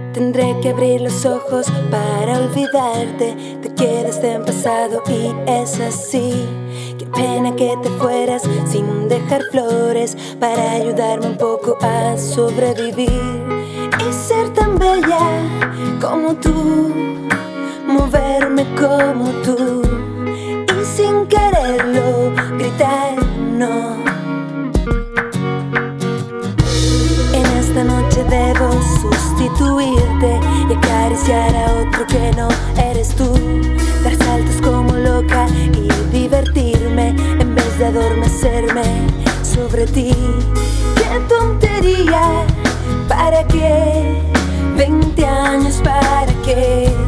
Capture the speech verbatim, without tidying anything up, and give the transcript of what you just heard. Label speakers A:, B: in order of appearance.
A: Tendré que abrir los ojos para olvidarte. Te quedaste en pasado y es así. Qué pena que te fueras sin dejar flores para ayudarme un poco a sobrevivir. Y ser tan bella como tú, moverme como tú, y sin quererlo gritar no. En esta noche debo sustituirte y acariciar a otro que no eres tú. Dar saltos como loca y divertirme en vez de adormecerme sobre ti. ¡Qué tontería! ¿Para qué? Veinte años, ¿para qué?